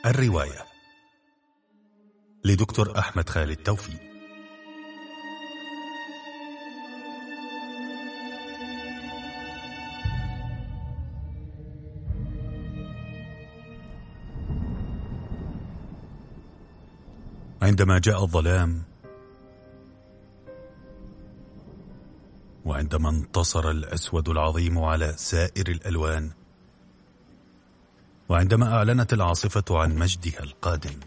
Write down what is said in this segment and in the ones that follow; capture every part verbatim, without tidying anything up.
الرواية لدكتور أحمد خالد توفيق. عندما جاء الظلام، وعندما انتصر الأسود العظيم على سائر الألوان، وعندما أعلنت العاصفة عن مجدها القادم،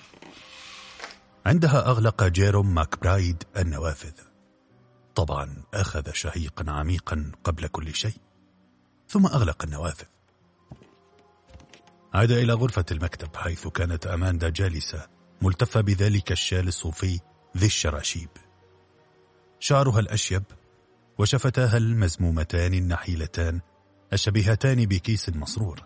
عندها أغلق جيروم ماكبرايد النوافذ. طبعا أخذ شهيقا عميقا قبل كل شيء، ثم أغلق النوافذ. عاد إلى غرفة المكتب حيث كانت أماندا جالسة ملتفة بذلك الشال الصوفي ذي الشراشيب، شعرها الأشيب وشفتاها المزمومتان النحيلتان الشبيهتان بكيس مسرور،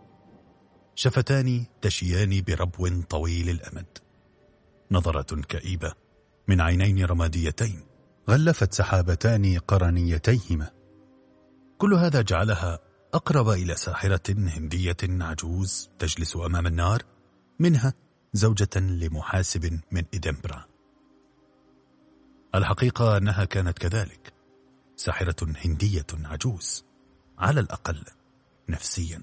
شفتان تشيان بربو طويل الأمد، نظرة كئيبة من عينين رماديتين غلفت سحابتان قرنيتيهما. كل هذا جعلها أقرب إلى ساحرة هندية عجوز تجلس أمام النار منها زوجة لمحاسب من إدنبرا. الحقيقة أنها كانت كذلك، ساحرة هندية عجوز، على الأقل نفسيا.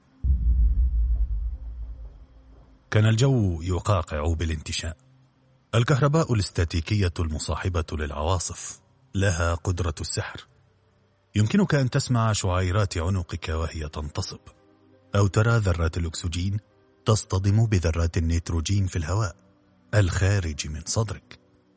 كان الجو يقاقع بالانتشاء. الكهرباء الاستاتيكية المصاحبة للعواصف لها قدرة السحر. يمكنك أن تسمع شعيرات عنقك وهي تنتصب، أو ترى ذرات الأكسجين تصطدم بذرات النيتروجين في الهواء الخارج من صدرك.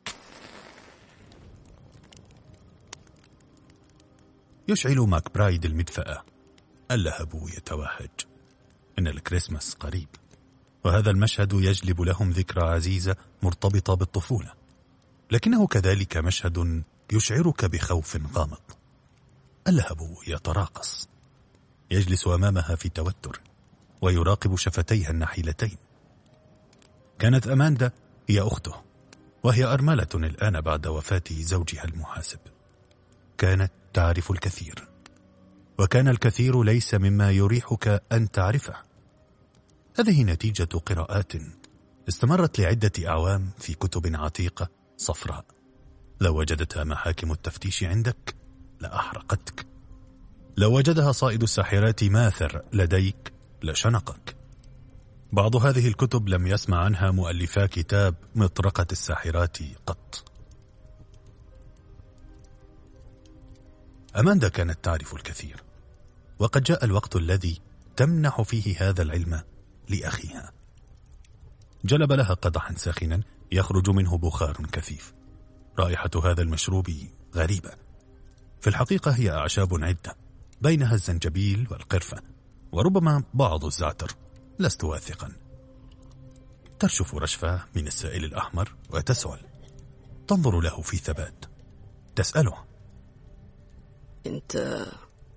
يشعل ماكبرايد المدفأة. اللهب يتوهج. إن الكريسماس قريب، وهذا المشهد يجلب لهم ذكرى عزيزة مرتبطة بالطفولة، لكنه كذلك مشهد يشعرك بخوف غامض. اللهب يتراقص، يجلس أمامها في توتر ويراقب شفتيها النحيلتين. كانت أماندا هي أخته، وهي أرملة الآن بعد وفاة زوجها المحاسب. كانت تعرف الكثير، وكان الكثير ليس مما يريحك أن تعرفه. هذه نتيجة قراءات استمرت لعدة أعوام في كتب عتيقة صفراء. لو وجدتها محاكم التفتيش عندك لأحرقتك. لو وجدها صائد الساحرات ماثر لديك لشنقك. بعض هذه الكتب لم يسمع عنها مؤلفا كتاب مطرقة الساحرات قط. أماندا كانت تعرف الكثير، وقد جاء الوقت الذي تمنح فيه هذا العلم لأخيها. جلب لها قدحا ساخنا يخرج منه بخار كثيف. رائحة هذا المشروب غريبة. في الحقيقة هي أعشاب عدة، بينها الزنجبيل والقرفة، وربما بعض الزعتر، لست واثقا. ترشف رشفة من السائل الأحمر وتسعل. تنظر له في ثبات. تسأله: أنت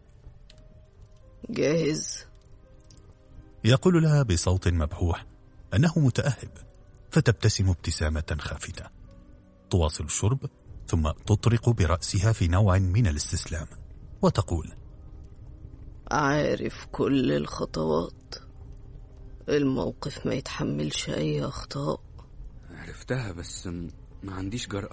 جاهز؟ يقول لها بصوت مبحوح أنه متأهب، فتبتسم ابتسامة خافتة. تواصل الشرب ثم تطرق برأسها في نوع من الاستسلام وتقول: عارف كل الخطوات، الموقف ما يتحملش أي أخطاء. عرفتها بس ما عنديش جرأة.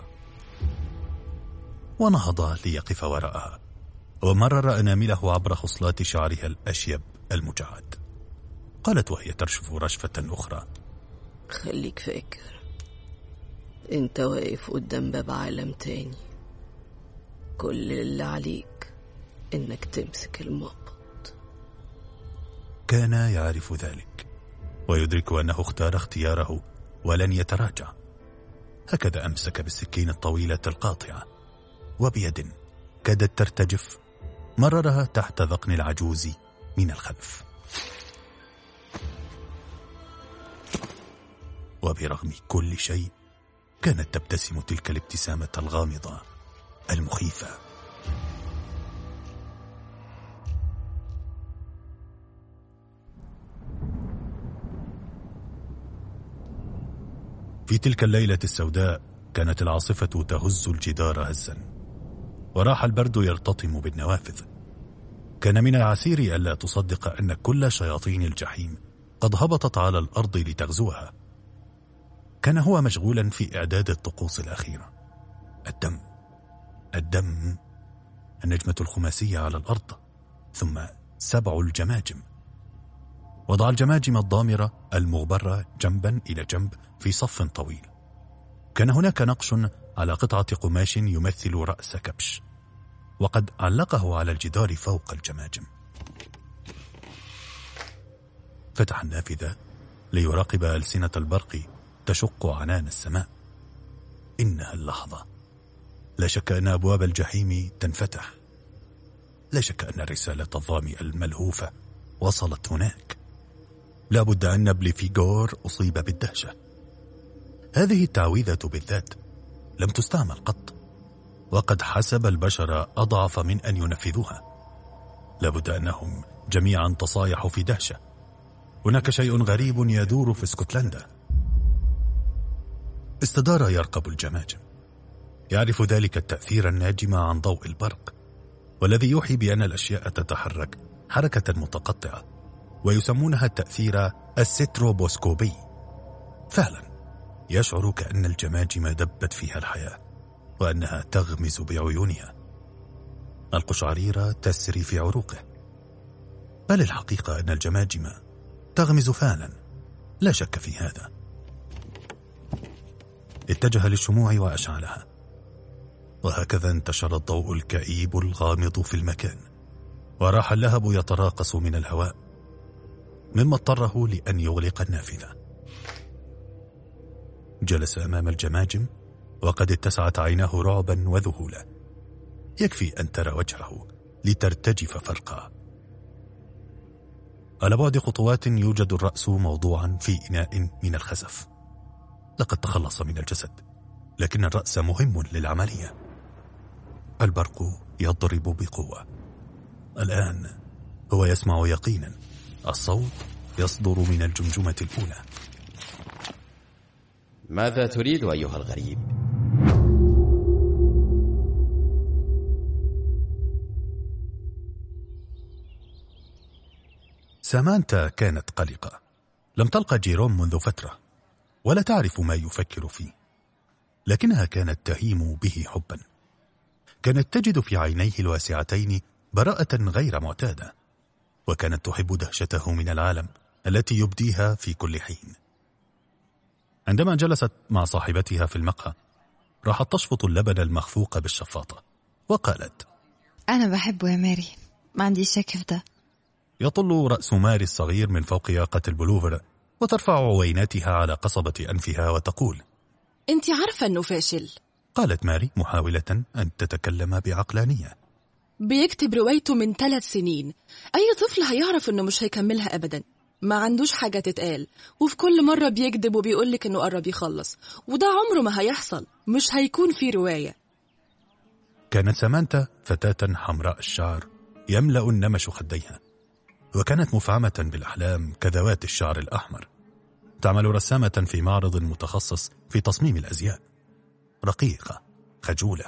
ونهض ليقف وراءها، ومرر أنامله عبر خصلات شعرها الأشيب المجعد. قالت وهي ترشف رشفة أخرى: خليك فاكر، انت واقف قدام باب عالم تاني. كل اللي عليك انك تمسك المقبض. كان يعرف ذلك، ويدرك أنه اختار اختياره ولن يتراجع. هكذا أمسك بالسكين الطويلة القاطعة، وبيد كادت ترتجف مررها تحت ذقن العجوز من الخلف. وبرغم كل شيء كانت تبتسم تلك الابتسامة الغامضة المخيفة. في تلك الليلة السوداء كانت العاصفة تهز الجدار هزا، وراح البرد يرتطم بالنوافذ. كان من العسير ألا تصدق أن كل شياطين الجحيم قد هبطت على الأرض لتغزوها. كان هو مشغولا في إعداد الطقوس الأخيرة. الدم الدم النجمة الخماسية على الأرض، ثم سبع الجماجم. وضع الجماجم الضامرة المغبرة جنبا إلى جنب في صف طويل. كان هناك نقش على قطعة قماش يمثل رأس كبش، وقد علقه على الجدار فوق الجماجم. فتح النافذة ليراقب ألسنة البرق تشق عنان السماء. إنها اللحظة، لا شك أن أبواب الجحيم تنفتح. لا شك أن الرسالة الظامئة الملهوفة وصلت هناك. لا بد أن بليفيغور أصيب بالدهشة. هذه التعويذة بالذات لم تستعمل قط، وقد حسب البشر أضعف من أن ينفذوها. لا بد أنهم جميعا تصايحوا في دهشة. هناك شيء غريب يدور في اسكتلندا. استدار يرقب الجماجم، يعرف ذلك التأثير الناجم عن ضوء البرق، والذي يوحي بأن الأشياء تتحرك حركة متقطعة، ويسمونها التأثير الستروبوسكوبي. فعلا يشعر كأن الجماجم دبت فيها الحياة، وأنها تغمز بعيونها. القشعريرة تسري في عروقه. بل الحقيقة أن الجماجم تغمز فعلا، لا شك في هذا. اتجه للشموع وأشعلها، وهكذا انتشر الضوء الكئيب الغامض في المكان، وراح اللهب يتراقص من الهواء، مما اضطره لأن يغلق النافذة. جلس أمام الجماجم وقد اتسعت عيناه رعبا وذهولا. يكفي أن ترى وجهه لترتجف فرقا. على بعد خطوات يوجد الرأس موضوعا في إناء من الخزف. لقد تخلص من الجسد، لكن الرأس مهم للعملية. البرق يضرب بقوة. الآن هو يسمع يقينا. الصوت يصدر من الجمجمة الأولى. ماذا تريد أيها الغريب؟ سامانتا كانت قلقة. لم تلقى جيروم منذ فترة، ولا تعرف ما يفكر فيه، لكنها كانت تهيم به حبا. كانت تجد في عينيه الواسعتين براءة غير معتادة، وكانت تحب دهشته من العالم التي يبديها في كل حين. عندما جلست مع صاحبتها في المقهى، راحت تشفط اللبن المخفوق بالشفاطة وقالت: أنا بحبه يا ماري، ما عندي شك في ده. يطل رأس ماري الصغير من فوق ياقة البلوفر، وترفع عويناتها على قصبة أنفها وتقول: أنت عارفة أنه فاشل. قالت ماري محاولة أن تتكلم بعقلانية. بيكتب روايته من ثلاث سنين. أي طفل هيعرف أنه مش هيكملها أبدا. ما عندوش حاجة تتقال، وفي كل مرة بيكذب وبيقولك أنه قرب يخلص، وده عمره ما هيحصل. مش هيكون في رواية. كانت سامانتا فتاة حمراء الشعر يملأ النمش خديها، وكانت مفعمة بالأحلام كذوات الشعر الأحمر. تعمل رسامة في معرض متخصص في تصميم الأزياء. رقيقة خجولة.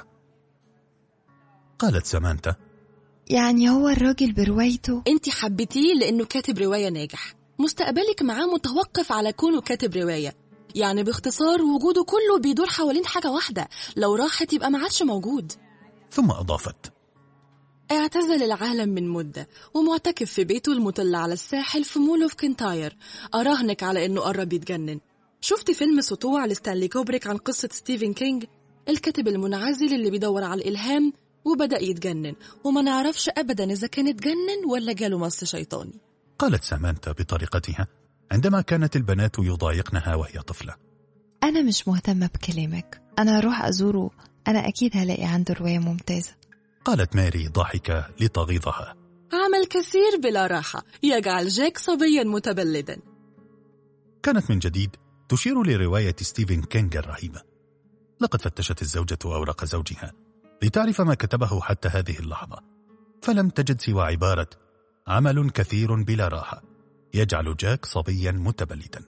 قالت سامانتا: يعني هو الراجل بروايته؟ انت حبيتيه لأنه كاتب رواية ناجح. مستقبلك معاه متوقف على كونه كاتب رواية. يعني باختصار وجوده كله بيدور حوالين حاجة واحدة، لو راحت يبقى ما عادش موجود. ثم أضافت: اعتزل العالم من مدة، ومعتكف في بيته المطل على الساحل في مول اوف كنتاير. أراهنك على أنه قرب يتجنن. شفت فيلم سطوع لستانلي كوبريك عن قصة ستيفن كينج، الكاتب المنعزل اللي بيدور على الإلهام وبدأ يتجنن، وما نعرفش أبدا إذا كان اتجنن ولا جاله مص شيطاني. قالت سامانتا بطريقتها عندما كانت البنات يضايقنها وهي طفلة: أنا مش مهتمة بكلامك، أنا أروح أزوره، أنا أكيد هلاقي عنده رواية ممتازة. قالت ماري ضاحكة لتغيظها: عمل كثير بلا راحة يجعل جاك صبيا متبلدا. كانت من جديد تشير لرواية ستيفن كينج الرهيبة. لقد فتشت الزوجة أوراق زوجها لتعرف ما كتبه حتى هذه اللحظة، فلم تجد سوى عبارة: عمل كثير بلا راحة يجعل جاك صبيا متبلدا.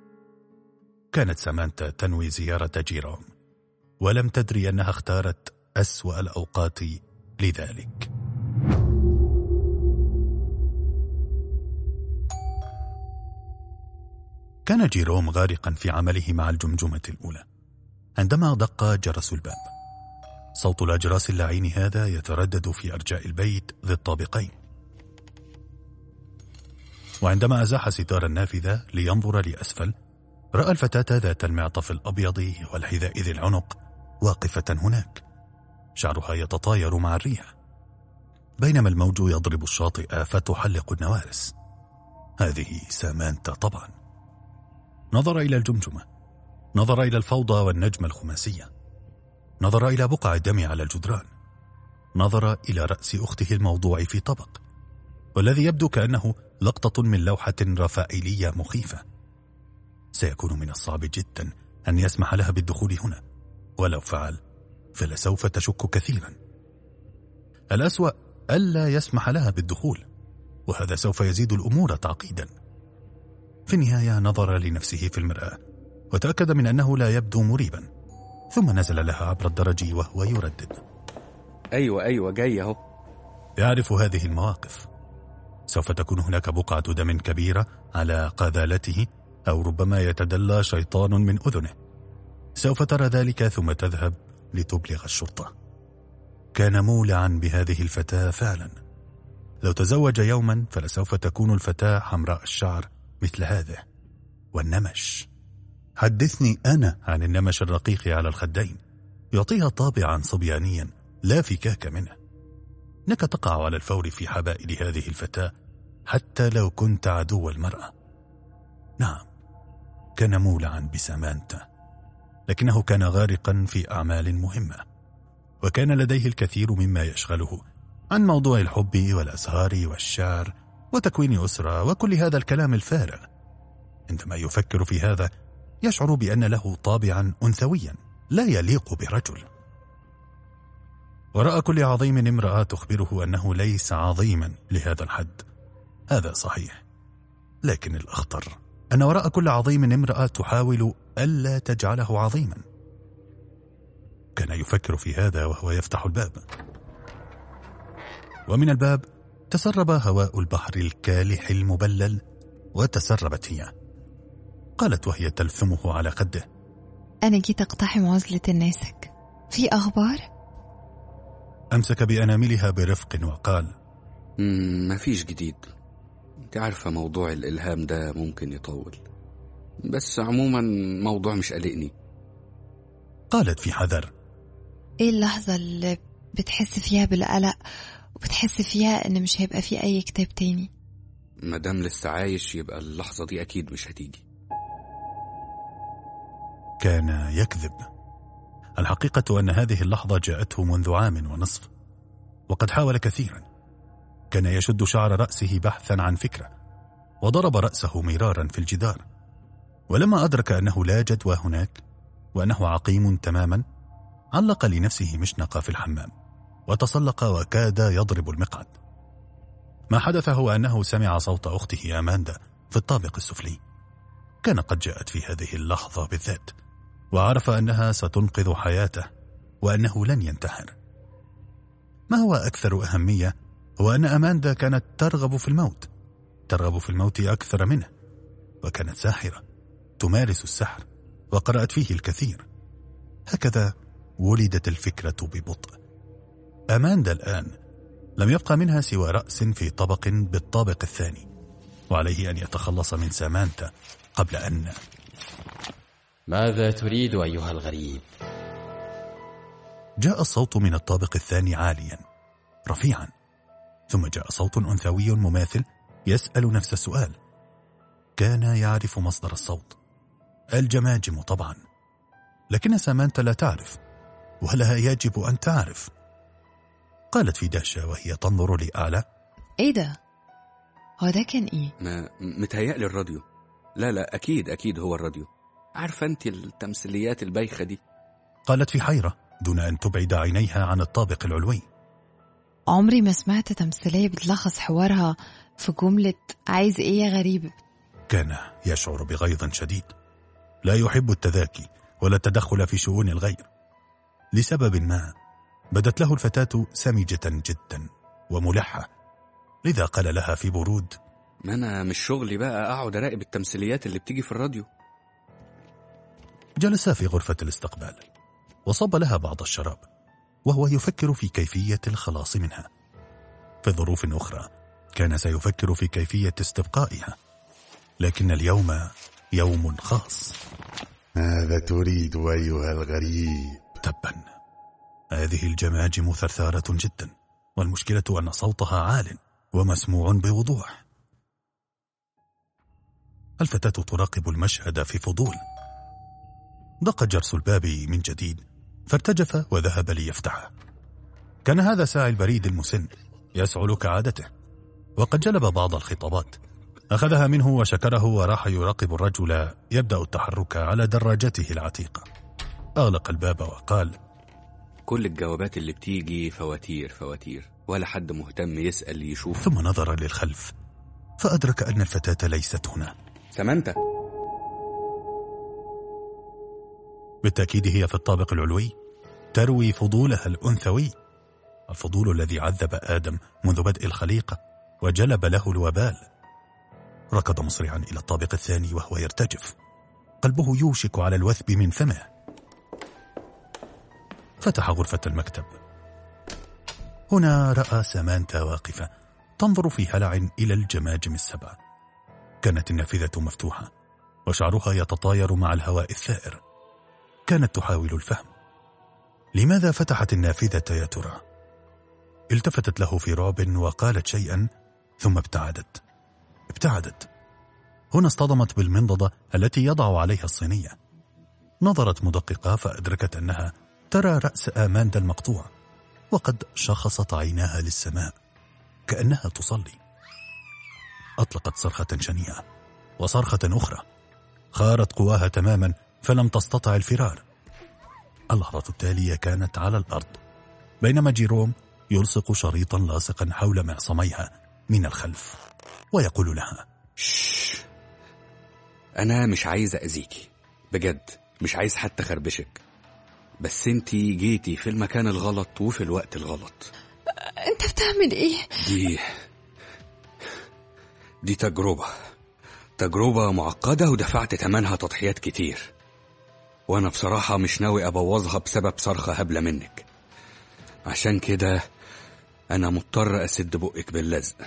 كانت سامانتا تنوي زيارة جيروم، ولم تدري أنها اختارت أسوأ الأوقات لذلك. كان جيروم غارقا في عمله مع الجمجمة الأولى عندما دق جرس الباب. صوت الأجراس اللعين هذا يتردد في أرجاء البيت ذي الطابقين. وعندما أزاح ستار النافذة لينظر لأسفل، رأى الفتاة ذات المعطف الأبيض والحذاء ذي العنق واقفة هناك، شعرها يتطاير مع الريح، بينما الموج يضرب الشاطئ فتحلق النوارس. هذه سامانتا طبعا. نظر إلى الجمجمة، نظر إلى الفوضى والنجمة الخماسية، نظر إلى بقع الدم على الجدران، نظر إلى رأس أخته الموضوع في طبق، والذي يبدو كأنه لقطة من لوحة رفائيلية مخيفة. سيكون من الصعب جدا أن يسمح لها بالدخول هنا، ولو فعل فلسوف تشك كثيرا. الأسوأ ألا يسمح لها بالدخول، وهذا سوف يزيد الأمور تعقيدا. في النهاية نظر لنفسه في المرآة وتأكد من أنه لا يبدو مريبا، ثم نزل لها عبر الدرج وهو يردد: أيوة أيوة جاي أهو. يعرف هذه المواقف. سوف تكون هناك بقعة دم كبيرة على قذالته، أو ربما يتدلى شيطان من أذنه. سوف ترى ذلك ثم تذهب لتبلغ الشرطة. كان مولعا بهذه الفتاة فعلا. لو تزوج يوما فلسوف تكون الفتاة حمراء الشعر مثل هذا، والنمش. حدثني أنا عن النمش الرقيق على الخدين، يعطيها طابعا صبيانيا لا فكاك منه. إنك تقع على الفور في حبائل هذه الفتاة حتى لو كنت عدو المرأة. نعم، كان مولعا بسامانتا، لكنه كان غارقا في أعمال مهمة، وكان لديه الكثير مما يشغله عن موضوع الحب والأزهار والشعر وتكوين أسرة وكل هذا الكلام الفارغ. عندما يفكر في هذا يشعر بأن له طابعا أنثويا لا يليق برجل. وراء كل عظيم امرأة تخبره أنه ليس عظيما لهذا الحد. هذا صحيح، لكن الأخطر أن وراء كل عظيم امرأة تحاول ألا تجعله عظيما. كان يفكر في هذا وهو يفتح الباب، ومن الباب تسرب هواء البحر الكالح المبلل، وتسربت هي. قالت وهي تلثمه على خده: أنا جيت أقتحم عزلة الناسك، في أخبار؟ أمسك بأناملها برفق وقال: ما فيش جديد. انت عارفة موضوع الإلهام ده ممكن يطول، بس عموما موضوع مش قلقني. قالت في حذر: إيه اللحظة اللي بتحس فيها بالقلق وبتحس فيها إن مش هيبقى في أي كتاب تاني؟ مادام لسه عايش يبقى اللحظة دي أكيد مش هتيجي. كان يكذب. الحقيقة أن هذه اللحظة جاءته منذ عام ونصف، وقد حاول كثيرا. كان يشد شعر رأسه بحثا عن فكرة، وضرب رأسه مرارا في الجدار، ولما أدرك أنه لا جدوى هناك وأنه عقيم تماما، علق لنفسه مشنقة في الحمام وتسلق وكاد يضرب المقعد. ما حدث هو أنه سمع صوت أخته أماندا في الطابق السفلي. كان قد جاءت في هذه اللحظة بالذات، وعرف أنها ستنقذ حياته وأنه لن ينتحر. ما هو أكثر أهمية هو أن أماندا كانت ترغب في الموت، ترغب في الموت أكثر منه، وكانت ساحرة تمارس السحر وقرأت فيه الكثير. هكذا ولدت الفكرة ببطء. أماندا الآن لم يبقى منها سوى رأس في طبق بالطابق الثاني، وعليه أن يتخلص من سامانتا قبل أن... ماذا تريد أيها الغريب؟ جاء الصوت من الطابق الثاني عاليا رفيعا، ثم جاء صوت أنثوي مماثل يسأل نفس السؤال. كان يعرف مصدر الصوت، الجماجم طبعا، لكن سامانتا لا تعرف، ولها يجب أن تعرف. قالت في دهشة وهي تنظر لأعلى: إيه ده؟ هو ده كان إيه؟ ما متهيألي الراديو. لا لا أكيد أكيد هو الراديو. عارفة أنت التمثيليات البايخة دي. قالت في حيرة دون أن تبعد عينيها عن الطابق العلوي. عمري ما سمعت تمثيلية بتلخص حوارها في جملة عايز إيه يا غريب. كان يشعر بغيظ شديد، لا يحب التذاكي ولا التدخل في شؤون الغير. لسبب ما بدت له الفتاة سمجة جدا وملحة، لذا قال لها في برود: ما أنا مش شغلي بقى أقعد أراقب التمثيليات اللي بتيجي في الراديو. جلسا في غرفة الاستقبال وصب لها بعض الشراب وهو يفكر في كيفية الخلاص منها. في ظروف أخرى كان سيفكر في كيفية استبقائها، لكن اليوم يوم خاص. ماذا تريد أيها الغريب؟ تبا، هذه الجماجم ثرثارة جدا، والمشكلة أن صوتها عال ومسموع بوضوح. الفتاة تراقب المشهد في فضول. دق جرس الباب من جديد فارتجف وذهب ليفتحه. كان هذا ساعي البريد المسن يسعل كعادته، وقد جلب بعض الخطابات. أخذها منه وشكره وراح يراقب الرجل يبدأ التحرك على دراجته العتيقة. أغلق الباب وقال: كل الجوابات اللي بتيجي فواتير فواتير، ولا حد مهتم يسأل يشوف. ثم نظر للخلف فأدرك أن الفتاة ليست هنا. سمانتا بالتأكيد هي في الطابق العلوي تروي فضولها الأنثوي، الفضول الذي عذب آدم منذ بدء الخليقة وجلب له الوبال. ركض مسرعا إلى الطابق الثاني وهو يرتجف، قلبه يوشك على الوثب من فمه. فتح غرفة المكتب. هنا رأى سمانتا واقفة تنظر في هلع إلى الجماجم السبع. كانت النافذة مفتوحة وشعرها يتطاير مع الهواء الثائر. كانت تحاول الفهم. لماذا فتحت النافذة يا ترى؟ التفتت له في رعب وقالت شيئا ثم ابتعدت ابتعدت. هنا اصطدمت بالمنضدة التي يضع عليها الصينية. نظرت مدققة فأدركت أنها ترى رأس آماندا المقطوع، وقد شخصت عيناها للسماء كأنها تصلي. أطلقت صرخة شنيعة وصرخة أخرى، خارت قواها تماما فلم تستطع الفرار. اللحظة التالية كانت على الأرض بينما جيروم يلصق شريطا لاصقا حول معصميها من الخلف ويقول لها: شش. أنا مش عايز أذيكي بجد، مش عايز حتى خربشك، بس انتي جيتي في المكان الغلط وفي الوقت الغلط. انت بتعمل ايه؟ دي دي تجربة تجربة معقدة ودفعت ثمنها تضحيات كتير، وانا بصراحة مش ناوي ابوظها بسبب صرخة هبلة منك. عشان كده انا مضطر اسد بقك باللزق.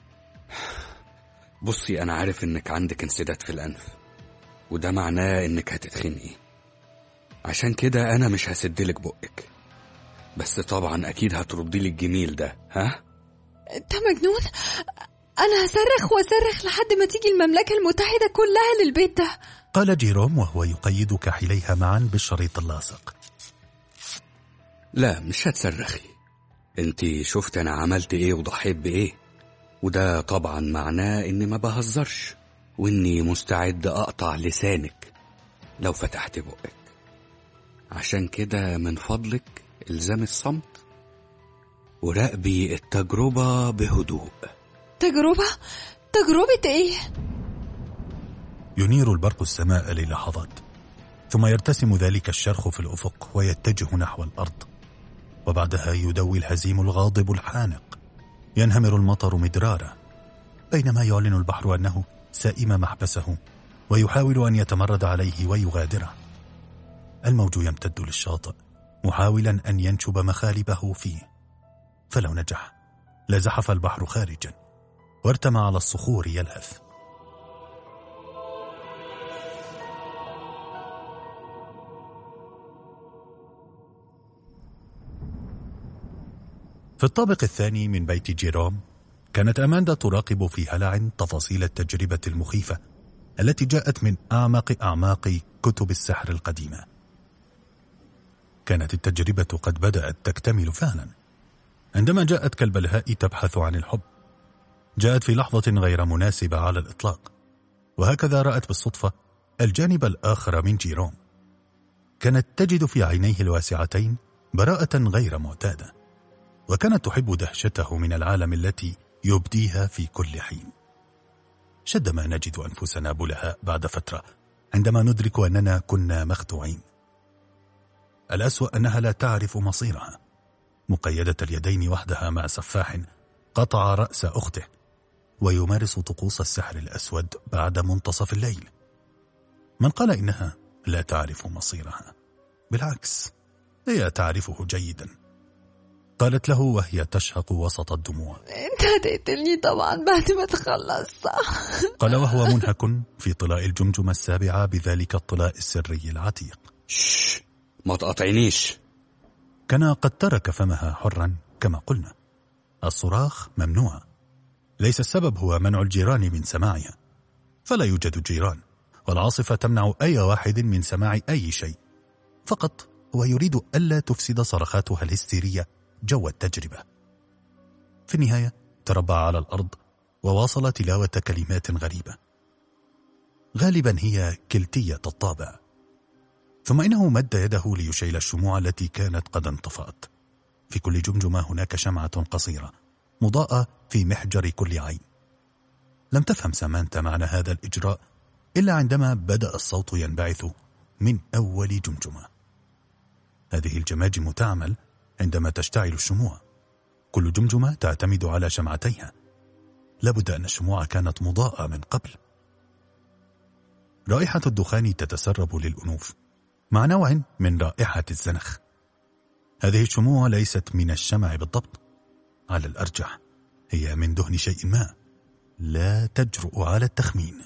بصي، انا عارف انك عندك انسداد في الانف، وده معناه انك هتتخنقي، عشان كده انا مش هسدلك بقك، بس طبعا اكيد هتردي لي الجميل ده. ها؟ انت مجنون؟ انا هصرخ واصرخ لحد ما تيجي المملكة المتحدة كلها للبيت ده، قال جيروم وهو يقيد كحليها معا بالشريط اللاصق. لا، مش هتصرخي. انتي شفت انا عملت ايه وضحيت بايه، وده طبعا معناه اني ما بهزرش، واني مستعد اقطع لسانك لو فتحت بقك. عشان كده من فضلك الزمي الصمت وراقبي التجربة بهدوء. تجربة؟ تجربة ايه؟ ينير البرق السماء للحظات، ثم يرتسم ذلك الشرخ في الأفق ويتجه نحو الأرض، وبعدها يدوي الهزيم الغاضب الحانق. ينهمر المطر مدرارا، بينما يعلن البحر أنه سائم محبسه ويحاول أن يتمرد عليه ويغادره. الموج يمتد للشاطئ محاولا أن ينشب مخالبه فيه، فلو نجح لزحف البحر خارجا وارتمى على الصخور يلهث. في الطابق الثاني من بيت جيروم كانت أماندا تراقب في هلع تفاصيل التجربة المخيفة التي جاءت من أعمق أعماق كتب السحر القديمة. كانت التجربة قد بدأت تكتمل فعلا عندما جاءت كالبلهاء تبحث عن الحب. جاءت في لحظة غير مناسبة على الإطلاق، وهكذا رأت بالصدفة الجانب الآخر من جيروم. كانت تجد في عينيه الواسعتين براءة غير معتادة، وكانت تحب دهشته من العالم التي يبديها في كل حين. شد ما نجد أنفسنا بلهاء بعد فترة عندما ندرك أننا كنا مخدوعين. الأسوأ أنها لا تعرف مصيرها، مقيدة اليدين وحدها مع سفاح قطع رأس أخته، ويمارس طقوس السحر الأسود بعد منتصف الليل. من قال إنها لا تعرف مصيرها؟ بالعكس، هي تعرفه جيدا. قالت له وهي تشهق وسط الدموع: انت هتقتلني طبعا بعد ما تخلص، صح؟ قال وهو منهك في طلاء الجمجمة السابعة بذلك الطلاء السري العتيق. شش، ما تقاطعنيش. كان قد ترك فمها حرا كما قلنا. الصراخ ممنوع، ليس السبب هو منع الجيران من سماعها، فلا يوجد جيران، والعاصفة تمنع أي واحد من سماع أي شيء. فقط هو يريد ألا تفسد صرخاتها الهستيرية جو التجربة. في النهاية تربع على الأرض وواصل تلاوة كلمات غريبة، غالبا هي كلتية الطابع. ثم إنه مد يده ليشعل الشموع التي كانت قد انطفأت. في كل جمجمة هناك شمعة قصيرة مضاءة في محجر كل عين. لم تفهم سامانتا معنى هذا الإجراء إلا عندما بدأ الصوت ينبعث من أول جمجمة. هذه الجماجم تعمل عندما تشتعل الشموع. كل جمجمة تعتمد على شمعتيها. لابد أن الشموع كانت مضاءة من قبل. رائحة الدخان تتسرب للأنوف مع نوع من رائحة الزنخ. هذه الشموع ليست من الشمع بالضبط، على الأرجح هي من دهن شيء ما، لا تجرؤ على التخمين.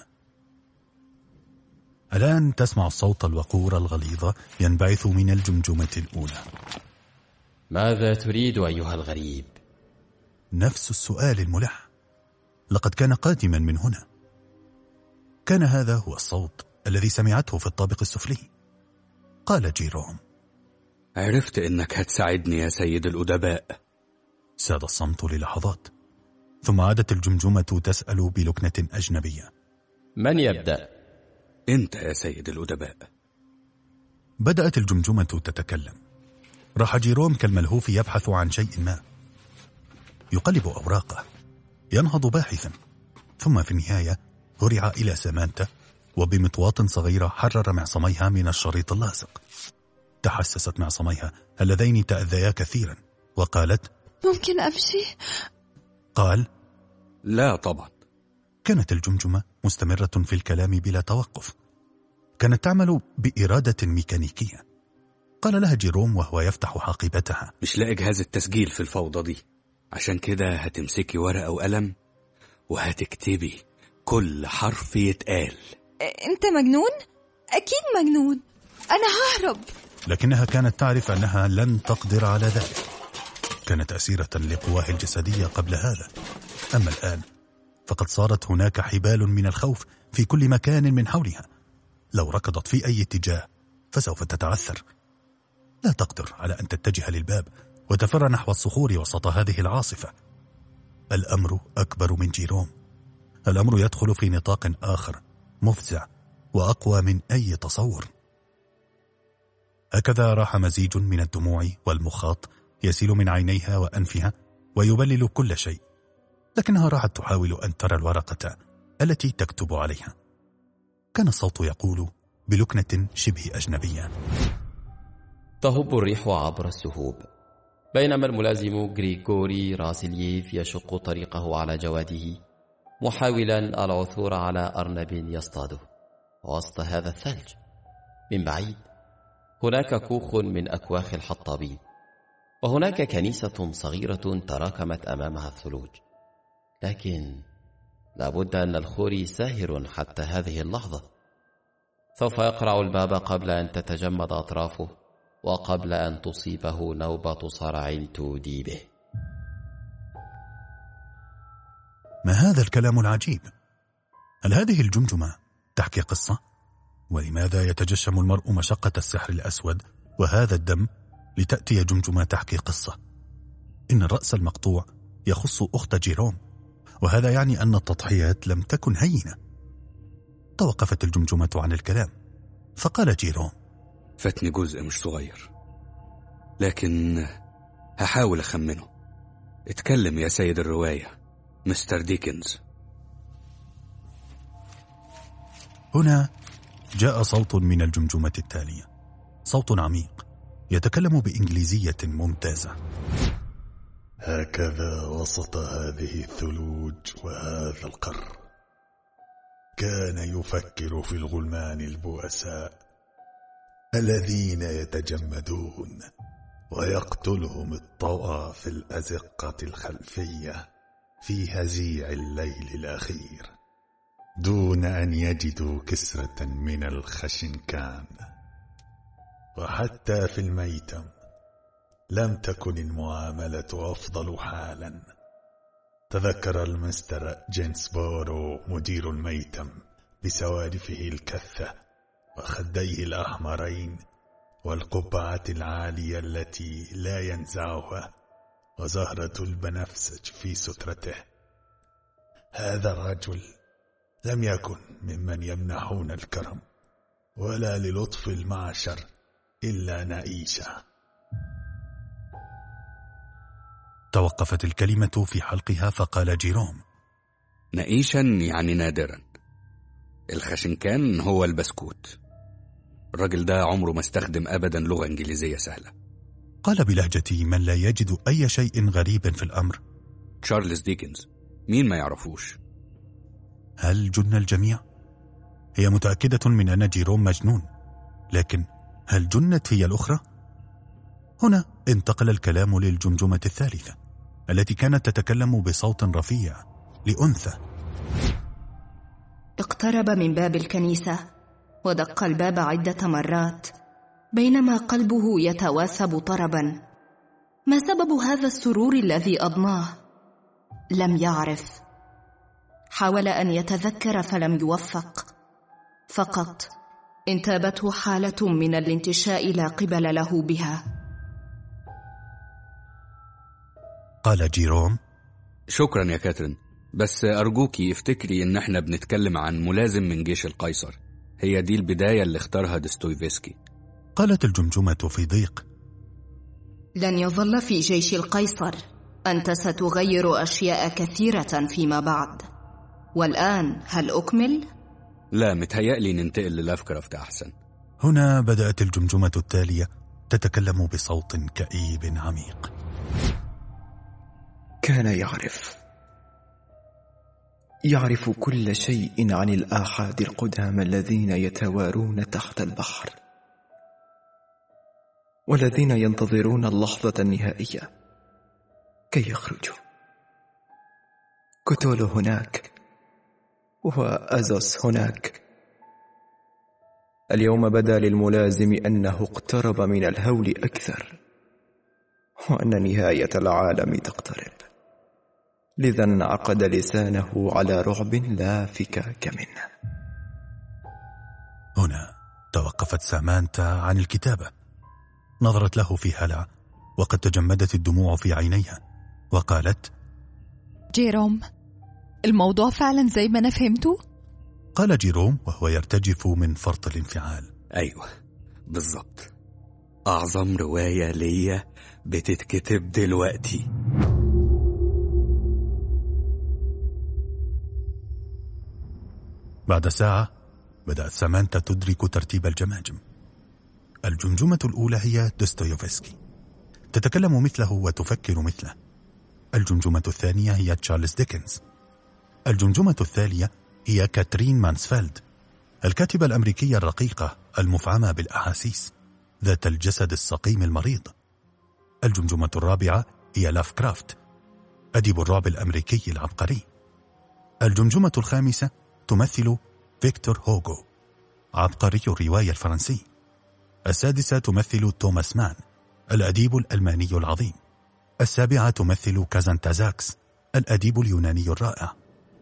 الآن تسمع الصوت الوقور الغليظ ينبعث من الجمجمة الأولى. ماذا تريد أيها الغريب؟ نفس السؤال الملح، لقد كان قادما من هنا. كان هذا هو الصوت الذي سمعته في الطابق السفلي. قال جيروم: عرفت إنك هتساعدني يا سيد الأدباء. ساد الصمت للحظات، ثم عادت الجمجمة تسأل بلكنة أجنبية: من يبدأ؟ أنت يا سيد الأدباء. بدأت الجمجمة تتكلم. راح جيروم كالملهوف يبحث عن شيء ما، يقلب أوراقه، ينهض باحثا، ثم في النهاية هرع إلى سامانتا، وبمطواط صغيرة حرر معصميها من الشريط اللاصق. تحسست معصميها اللذين تأذيا كثيرا وقالت: ممكن أمشي؟ قال: لا طبعا. كانت الجمجمة مستمرة في الكلام بلا توقف، كانت تعمل بإرادة ميكانيكية. قال لها جيروم وهو يفتح حاقبتها: مش لاقي جهاز التسجيل في الفوضى دي، عشان كده هتمسكي ورقة وقلم وهتكتبي كل حرف يتقال. أنت مجنون؟ أكيد مجنون، أنا ههرب. لكنها كانت تعرف أنها لن تقدر على ذلك. كانت أسيرة لقواه الجسدية قبل هذا، أما الآن فقد صارت هناك حبال من الخوف في كل مكان من حولها. لو ركضت في أي اتجاه فسوف تتعثر. لا تقدر على أن تتجه للباب وتفر نحو الصخور وسط هذه العاصفة. الأمر أكبر من جيروم. الأمر يدخل في نطاق آخر مفزع وأقوى من أي تصور. هكذا راح مزيج من الدموع والمخاط يسيل من عينيها وأنفها ويبلل كل شيء، لكنها راحت تحاول أن ترى الورقة التي تكتب عليها. كان الصوت يقول بلكنة شبه أجنبية: تهب الريح عبر السهوب، بينما الملازم غريغوري راسيلييف يشق طريقه على جواده محاولا العثور على أرنب يصطاده وسط هذا الثلج. من بعيد هناك كوخ من أكواخ الحطابين، وهناك كنيسة صغيرة تراكمت أمامها الثلوج، لكن لابد أن الخوري ساهر حتى هذه اللحظة. سوف يقرع الباب قبل أن تتجمد أطرافه وقبل أن تصيبه نوبة صرع تودي به. ما هذا الكلام العجيب؟ هل هذه الجمجمة تحكي قصة؟ ولماذا يتجشم المرء مشقة السحر الأسود وهذا الدم لتأتي جمجمة تحكي قصة؟ إن الرأس المقطوع يخص أخت جيروم، وهذا يعني أن التضحيات لم تكن هينة. توقفت الجمجمة عن الكلام، فقال جيروم: فاتني جزء مش صغير، لكن هحاول أخمنه. اتكلم يا سيد الرواية مستر ديكنز. هنا جاء صوت من الجمجمة التالية، صوت عميق يتكلم بإنجليزية ممتازة. هكذا وسط هذه الثلوج وهذا القر كان يفكر في الغلمان البؤساء الذين يتجمدون ويقتلهم الطوى في الأزقة الخلفية في هزيع الليل الأخير دون أن يجدوا كسرة من الخشنكان. وحتى في الميتم لم تكن المعاملة أفضل حالا. تذكر المستر جينسبورو مدير الميتم بسوالفه الكثة وخديه الأحمرين والقبعة العالية التي لا ينزعها وزهرة البنفسج في سترته. هذا الرجل لم يكن ممن يمنحون الكرم ولا للطف المعشر إلا نائشة. توقفت الكلمة في حلقها فقال جيروم: نائشا يعني نادرا. الخشنكان هو البسكوت. الراجل ده عمره ما استخدم أبدا لغة إنجليزية سهلة. قال بلهجة من لا يجد أي شيء غريب في الأمر: تشارلز ديكنز، مين ما يعرفوش؟ هل جن الجميع؟ هي متأكدة من أن جيروم مجنون، لكن هل جنت هي الأخرى؟ هنا انتقل الكلام للجمجمة الثالثة التي كانت تتكلم بصوت رفيع لأنثى. اقترب من باب الكنيسة ودق الباب عدة مرات بينما قلبه يتواثب طربا. ما سبب هذا السرور الذي أضناه؟ لم يعرف. حاول أن يتذكر فلم يوفق. فقط انتابته حالة من الانتشاء لا قبل له بها. قال جيروم: شكرا يا كاترين، بس أرجوكي افتكري إن احنا بنتكلم عن ملازم من جيش القيصر. هي دي البداية اللي اختارها دستويفسكي. قالت الجمجمة في ضيق: لن يظل في جيش القيصر. أنت ستغير أشياء كثيرة فيما بعد. والآن هل أكمل؟ لا، متهيألي ننتقل للافكرافت أحسن. هنا بدأت الجمجمة التالية تتكلم بصوت كئيب عميق: كان يعرف يعرف كل شيء عن الآحاد القدامى الذين يتوارون تحت البحر والذين ينتظرون اللحظة النهائية كي يخرجوا. كتولو هناك وأزوس هناك. اليوم بدا للملازم أنه اقترب من الهول أكثر وأن نهاية العالم تقترب، لذا انعقد لسانه على رعب لا فكاك منه. هنا توقفت سامانتا عن الكتابة، نظرت له في هلع وقد تجمدت الدموع في عينيها وقالت: جيروم، الموضوع فعلا زي ما أنا فهمته؟ قال جيروم وهو يرتجف من فرط الانفعال: أيوة بالضبط، أعظم رواية ليا بتتكتب دلوقتي. بعد ساعة بدأت سامانتا تدرك ترتيب الجماجم. الجمجمة الأولى هي دوستويفسكي، تتكلم مثله وتفكر مثله. الجمجمة الثانية هي تشارلز ديكنز. الجمجمة الثالثة هي كاترين مانسفيلد، الكاتبة الأمريكية الرقيقة المفعمة بالأحاسيس ذات الجسد السقيم المريض. الجمجمة الرابعة هي لافكرافت، أديب الرعب الأمريكي العبقري. الجمجمة الخامسة تمثل فيكتور هوغو، عبقري الرواية الفرنسي. السادسة تمثل توماس مان، الأديب الألماني العظيم. السابعة تمثل كازانتازاكس، الأديب اليوناني الرائع.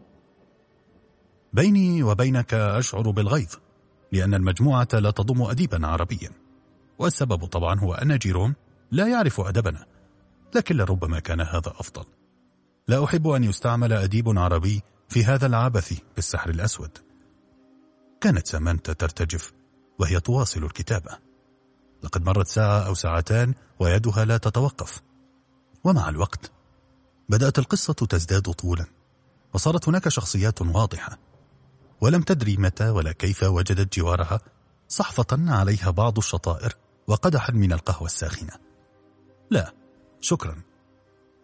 بيني وبينك أشعر بالغيظ لأن المجموعة لا تضم أديبا عربيا، والسبب طبعا هو أن جيروم لا يعرف أدبنا، لكن لربما كان هذا أفضل. لا أحب أن يستعمل أديب عربي في هذا العبث بالسحر الأسود. كانت سامانتا ترتجف وهي تواصل الكتابة. لقد مرت ساعة أو ساعتان ويدها لا تتوقف، ومع الوقت بدأت القصة تزداد طولا، وصارت هناك شخصيات واضحة، ولم تدري متى ولا كيف وجدت جوارها صحفة عليها بعض الشطائر وقدحا من القهوة الساخنة. لا شكرا،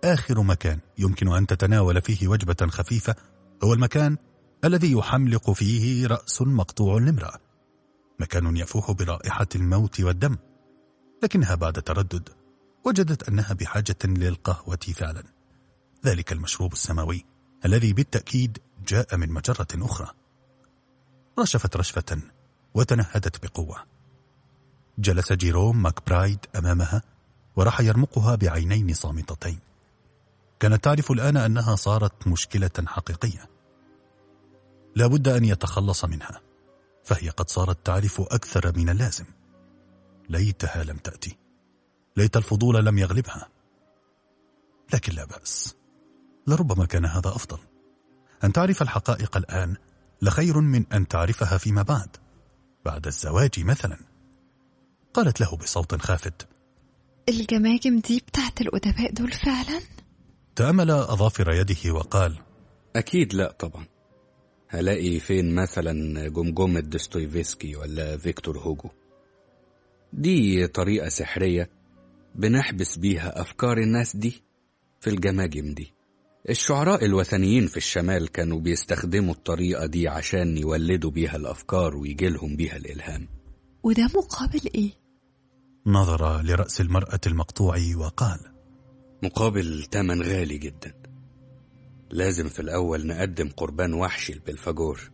آخر مكان يمكن أن تتناول فيه وجبة خفيفة هو المكان الذي يحملق فيه رأس مقطوع لامرأة، مكان يفوح برائحة الموت والدم. لكنها بعد تردد وجدت أنها بحاجة للقهوة فعلا، ذلك المشروب السماوي الذي بالتأكيد جاء من مجرة أخرى. رشفت رشفة وتنهدت بقوة. جلس جيروم ماكبرايد أمامها وراح يرمقها بعينين صامتتين. كانت تعرف الآن أنها صارت مشكلة حقيقية لا بد أن يتخلص منها، فهي قد صارت تعرف أكثر من اللازم. ليتها لم تأتي، ليت الفضول لم يغلبها. لكن لا بأس، لربما كان هذا أفضل. أن تعرف الحقائق الآن لخير من أن تعرفها فيما بعد، بعد الزواج مثلا. قالت له بصوت خافت: الجماجم دي بتاعت الأدباء دول فعلا؟ تأمل أظافر يده وقال: أكيد لا طبعا. هلاقي فين مثلا جمجمة دوستويفسكي ولا فيكتور هوجو؟ دي طريقة سحرية بنحبس بيها أفكار الناس دي في الجماجم دي. الشعراء الوثنيين في الشمال كانوا بيستخدموا الطريقة دي عشان يولدوا بيها الأفكار ويجيلهم بيها الإلهام. وده مقابل إيه؟ نظر لرأس المرأة المقطوع وقال: مقابل تمن غالي جدا. لازم في الأول نقدم قربان وحشي لبلفاجور.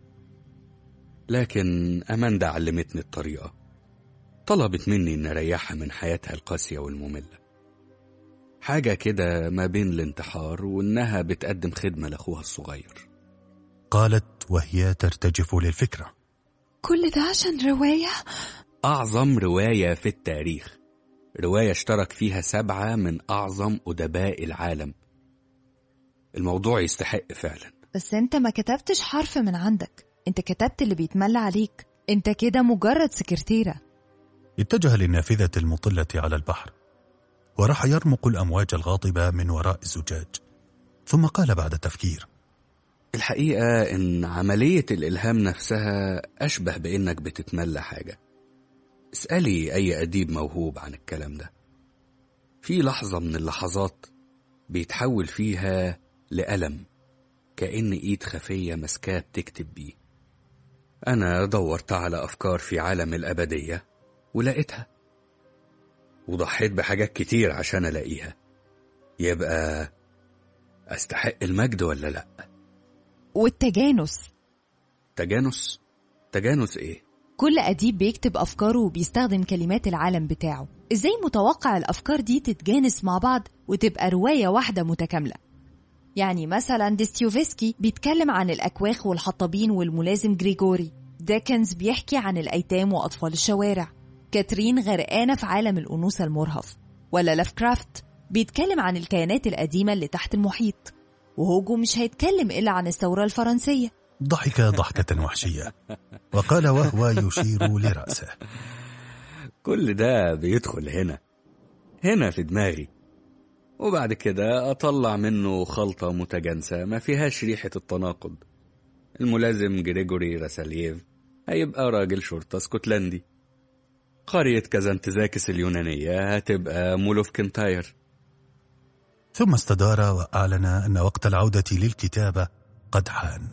لكن أماندا علمتني الطريقة، طلبت مني أن أريحها من حياتها القاسية والمملة، حاجة كده ما بين الانتحار وإنها بتقدم خدمة لأخوها الصغير. قالت وهي ترتجف للفكرة: كل ده عشان رواية؟ أعظم رواية في التاريخ، رواية اشترك فيها سبعة من أعظم أدباء العالم. الموضوع يستحق فعلا. بس انت ما كتبتش حرف من عندك، انت كتبت اللي بيتملى عليك، انت كده مجرد سكرتيرة. اتجه للنافذة المطلة على البحر وراح يرمق الأمواج الغاضبة من وراء الزجاج، ثم قال بعد تفكير: الحقيقة إن عملية الإلهام نفسها أشبه بإنك بتتملى حاجة. اسألي أي أديب موهوب عن الكلام ده. في لحظة من اللحظات بيتحول فيها لألم، كأن إيد خفية مسكاه بتكتب بيه. أنا دورت على أفكار في عالم الأبدية ولقيتها، وضحيت بحاجات كتير عشان ألاقيها. يبقى أستحق المجد ولا لأ؟ والتجانس. تجانس؟ تجانس إيه؟ كل أديب بيكتب أفكاره وبيستخدم كلمات العالم بتاعه. إزاي متوقع الأفكار دي تتجانس مع بعض وتبقى رواية واحدة متكاملة؟ يعني مثلا ديستويفسكي بيتكلم عن الأكواخ والحطابين والملازم جريجوري، ديكنز بيحكي عن الأيتام وأطفال الشوارع، كاترين غرقانة في عالم الأنوثة المرهف، ولا لافكرافت بيتكلم عن الكيانات القديمة اللي تحت المحيط، وهوجو مش هيتكلم إلا عن الثورة الفرنسية. ضحك ضحكة وحشية وقال وهو يشير لرأسه: كل ده بيدخل هنا هنا في دماغي، وبعد كده أطلع منه خلطة متجانسة ما فيهاش ريحة التناقض. الملازم جريجوري راسالييف هيبقى راجل شرطة اسكتلندي، قرية كازانتزاكس اليونانية هتبقى مول اوف كنتاير. ثم استدار وأعلن أن وقت العودة للكتابة قد حان.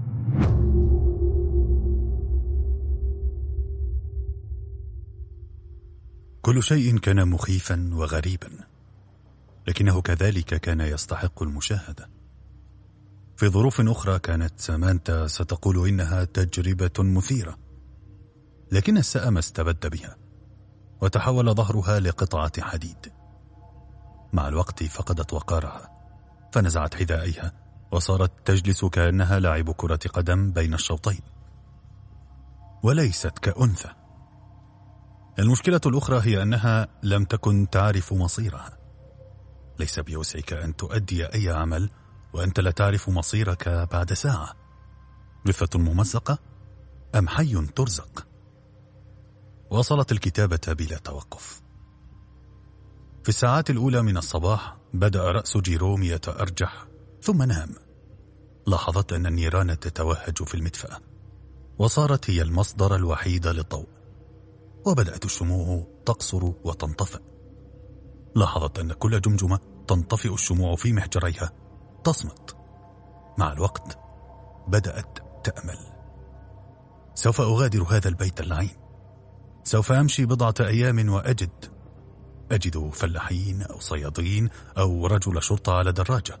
كل شيء كان مخيفا وغريبا، لكنه كذلك كان يستحق المشاهدة. في ظروف أخرى كانت سامانتا ستقول إنها تجربة مثيرة، لكن السأم استبد بها وتحول ظهرها لقطعة حديد. مع الوقت فقدت وقارها، فنزعت حذائها وصارت تجلس كأنها لاعب كرة قدم بين الشوطين، وليست كأنثى. المشكلة الأخرى هي أنها لم تكن تعرف مصيرها. ليس بوسعك أن تؤدي أي عمل وأنت لا تعرف مصيرك بعد ساعة. جثة ممزقة أم حي ترزق؟ واصلت الكتابة بلا توقف. في الساعات الأولى من الصباح بدأ رأس جيروم يتأرجح ثم نام. لاحظت أن النيران تتوهج في المدفأة وصارت هي المصدر الوحيد للضوء، وبدأت الشموع تقصر وتنطفئ. لاحظت أن كل جمجمة تنطفئ الشموع في محجريها تصمت. مع الوقت بدأت تأمل. سوف أغادر هذا البيت اللعين. سوف أمشي بضعة أيام وأجد أجد فلاحين أو صيادين أو رجل شرطة على دراجة.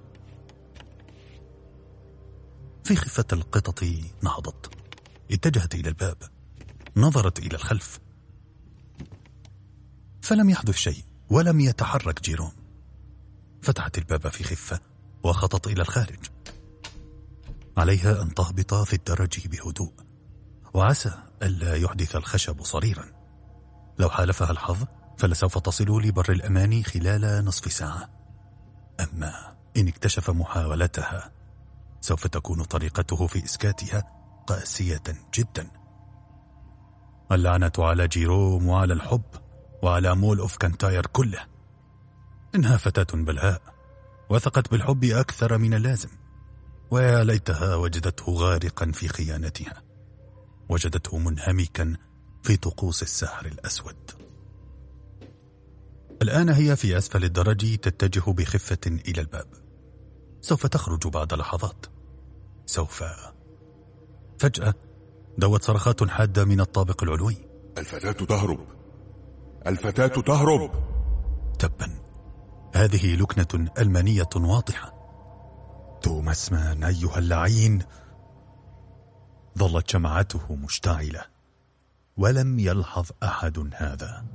في خفة القطط نهضت، اتجهت إلى الباب، نظرت إلى الخلف، فلم يحدث شيء ولم يتحرك جيروم. فتحت الباب في خفة وخطت إلى الخارج. عليها أن تهبط في الدرج بهدوء، وعسى ألا يحدث الخشب صريرا. لو حالفها الحظ فلسوف تصل لبر الأمان خلال نصف ساعة. أما إن اكتشف محاولتها سوف تكون طريقته في إسكاتها قاسية جدا. اللعنة على جيروم وعلى الحب وعلى مول أوف كنتاير كله. إنها فتاة بلهاء وثقت بالحب أكثر من اللازم، ويا ليتها وجدته غارقا في خيانتها، وجدته منهمكا في طقوس السحر الأسود. الآن هي في أسفل الدرج تتجه بخفة إلى الباب. سوف تخرج بعد لحظات. سوف. فجأة دوت صرخات حادة من الطابق العلوي. الفتاة تهرب، الفتاة تهرب. تبا، هذه لكنة ألمانية واضحة. توماس مان أيها اللعين. ظلت شمعته مشتعلة ولم يلحظ أحد هذا.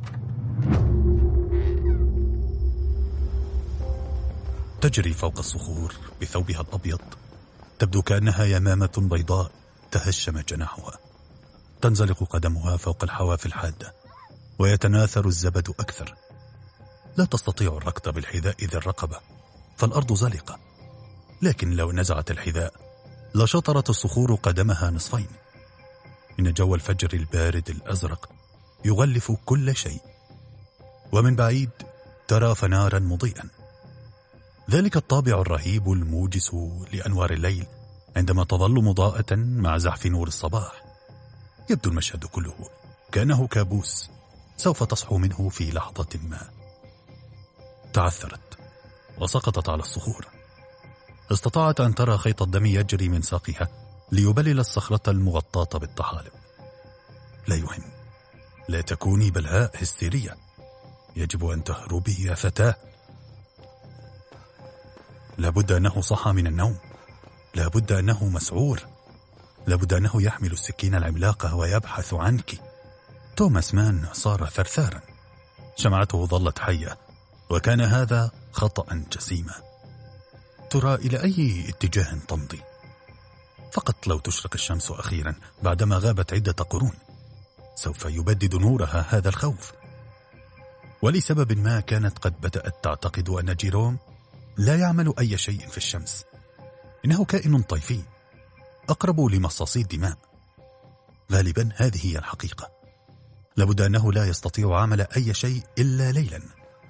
تجري فوق الصخور بثوبها الأبيض، تبدو كأنها يمامة بيضاء تهشم جناحها. تنزلق قدمها فوق الحواف الحادة ويتناثر الزبد أكثر. لا تستطيع الركض بالحذاء ذي الرقبة فالأرض زلقة، لكن لو نزعت الحذاء لشطرت الصخور قدمها نصفين. إن جو الفجر البارد الأزرق يغلف كل شيء، ومن بعيد ترى فنارا مضيئا. ذلك الطابع الرهيب الموجس لأنوار الليل عندما تظل مضاءة مع زحف نور الصباح. يبدو المشهد كله كأنه كابوس سوف تصحو منه في لحظة ما. تعثرت وسقطت على الصخور. استطاعت أن ترى خيط الدم يجري من ساقها ليبلل الصخرة المغطاة بالطحالب. لا يهم، لا تكوني بلهاء هستيرية. يجب أن تهربي يا فتاة. لابد أنه صحى من النوم، لابد أنه مسعور، لابد أنه يحمل السكين العملاقة ويبحث عنك. توماس مان صار ثرثارا. شمعته ظلت حية، وكان هذا خطأ جسيما. ترى إلى أي اتجاه تمضي؟ فقط لو تشرق الشمس أخيرا بعدما غابت عدة قرون سوف يبدد نورها هذا الخوف. ولسبب ما كانت قد بدأت تعتقد أن جيروم لا يعمل أي شيء في الشمس. إنه كائن طيفي أقرب لمصاصي الدماء. غالبا هذه هي الحقيقة. لابد أنه لا يستطيع عمل أي شيء إلا ليلا.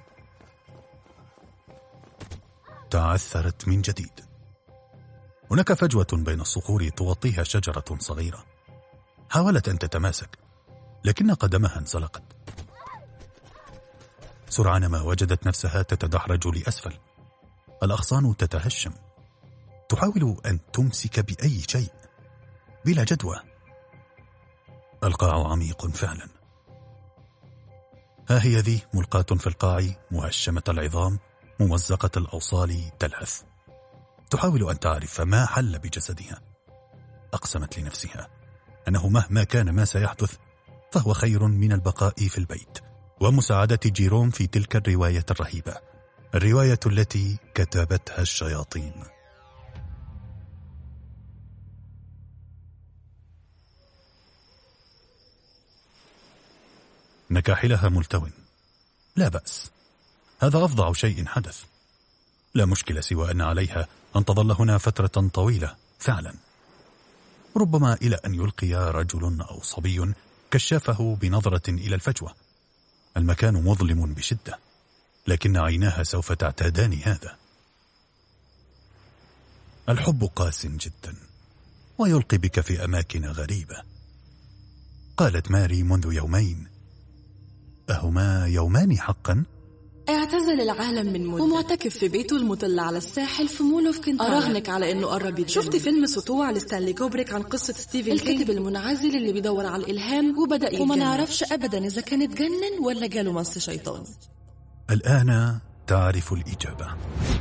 تعثرت من جديد. هناك فجوة بين الصخور تغطيها شجرة صغيرة. حاولت أن تتماسك لكن قدمها انزلقت. سرعان ما وجدت نفسها تتدحرج لأسفل. الأغصان تتهشم. تحاول أن تمسك بأي شيء بلا جدوى. القاع عميق فعلا. ها هي ذي ملقاة في القاع، مهشمة العظام، ممزقة الأوصال، تلهث. تحاول أن تعرف ما حل بجسدها. أقسمت لنفسها أنه مهما كان ما سيحدث فهو خير من البقاء في البيت ومساعدة جيروم في تلك الرواية الرهيبة، الرواية التي كتبتها الشياطين. نكاحلها ملتوٍ. لا بأس، هذا أفظع شيء حدث. لا مشكلة سوى أن عليها أن تظل هنا فترة طويلة فعلا، ربما إلى أن يلقي رجل أو صبي كشافه بنظرة إلى الفجوة. المكان مظلم بشدة، لكن عيناها سوف تعتادان هذا. الحب قاس جدا ويلقي بك في أماكن غريبة. قالت ماري منذ يومين. أهما يومان حقا؟ اعتزل العالم من مدة ومعتكف في بيته المطل على الساحل في مول اوف كنتاير. أراهنك على إنه قرب يتجنن. شفت فيلم سطوع لستانلي كوبريك عن قصة ستيفن كينج، الكاتب المنعزل اللي بيدور على الإلهام وبدأ يتجنن، وما نعرفش أبدا إذا كان اتجنن ولا جاله مص شيطان. الآن تعرف الإجابة.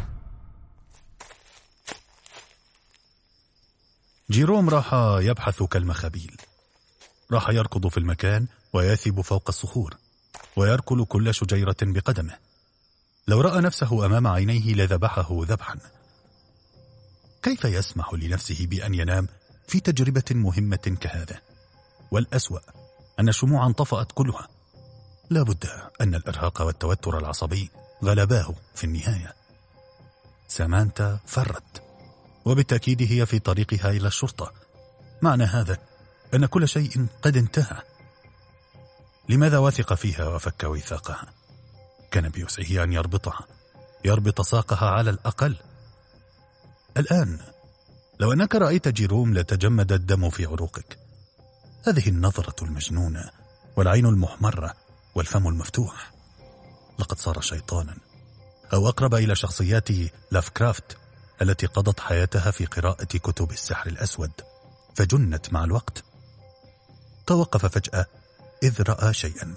جيروم راح يبحث كالمخابيل، راح يركض في المكان ويثب فوق الصخور ويركل كل شجيرة بقدمه. لو رأى نفسه أمام عينيه لذبحه ذبحا. كيف يسمح لنفسه بأن ينام في تجربة مهمة كهذا؟ والأسوأ أن الشموع انطفأت كلها. لا بد أن الإرهاق والتوتر العصبي غلباه في النهاية. سامانتا فرت، وبالتأكيد هي في طريقها إلى الشرطة. معنى هذا أن كل شيء قد انتهى. لماذا وثق فيها وفك وثاقها؟ كان بوسعه أن يربطها، يربط ساقها على الأقل. الآن لو أنك رأيت جيروم لتجمد الدم في عروقك. هذه النظرة المجنونة والعين المحمرة والفم المفتوح. لقد صار شيطانا، أو أقرب إلى شخصيات لافكرافت التي قضت حياتها في قراءة كتب السحر الأسود فجنت مع الوقت. توقف فجأة إذ رأى شيئا.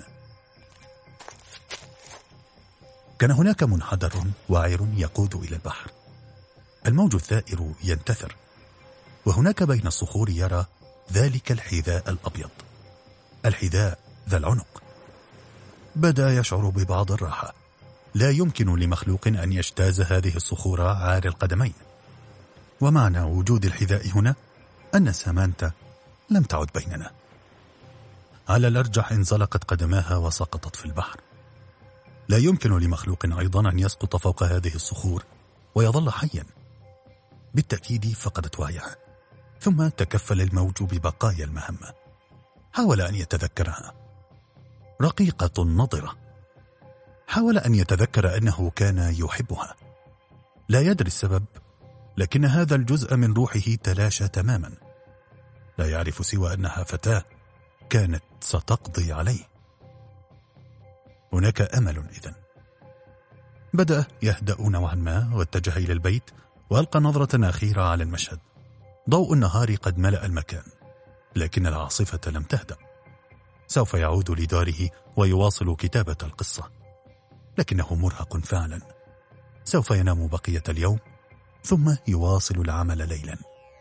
كان هناك منحدر وعر يقود إلى البحر. الموج الثائر ينتثر، وهناك بين الصخور يرى ذلك الحذاء الأبيض، الحذاء ذا العنق. بدأ يشعر ببعض الراحة. لا يمكن لمخلوق أن يجتاز هذه الصخور عار القدمين. ومعنى وجود الحذاء هنا أن سامانتا لم تعد بيننا. على الأرجح انزلقت قدماها وسقطت في البحر. لا يمكن لمخلوق أيضا أن يسقط فوق هذه الصخور ويظل حيا. بالتأكيد فقدت وعيها، ثم تكفل الموج ببقايا المهمة. حاول أن يتذكرها. رقيقة نضرة. حاول أن يتذكر أنه كان يحبها. لا يدري السبب، لكن هذا الجزء من روحه تلاشى تماما. لا يعرف سوى أنها فتاة كانت ستقضي عليه. هناك أمل إذن. بدأ يهدأ نوعا ما واتجه إلى البيت وألقى نظرة أخيرة على المشهد. ضوء النهار قد ملأ المكان، لكن العاصفة لم تهدأ. سوف يعود لداره ويواصل كتابة القصة، لكنه مرهق فعلا. سوف ينام بقية اليوم ثم يواصل العمل ليلا.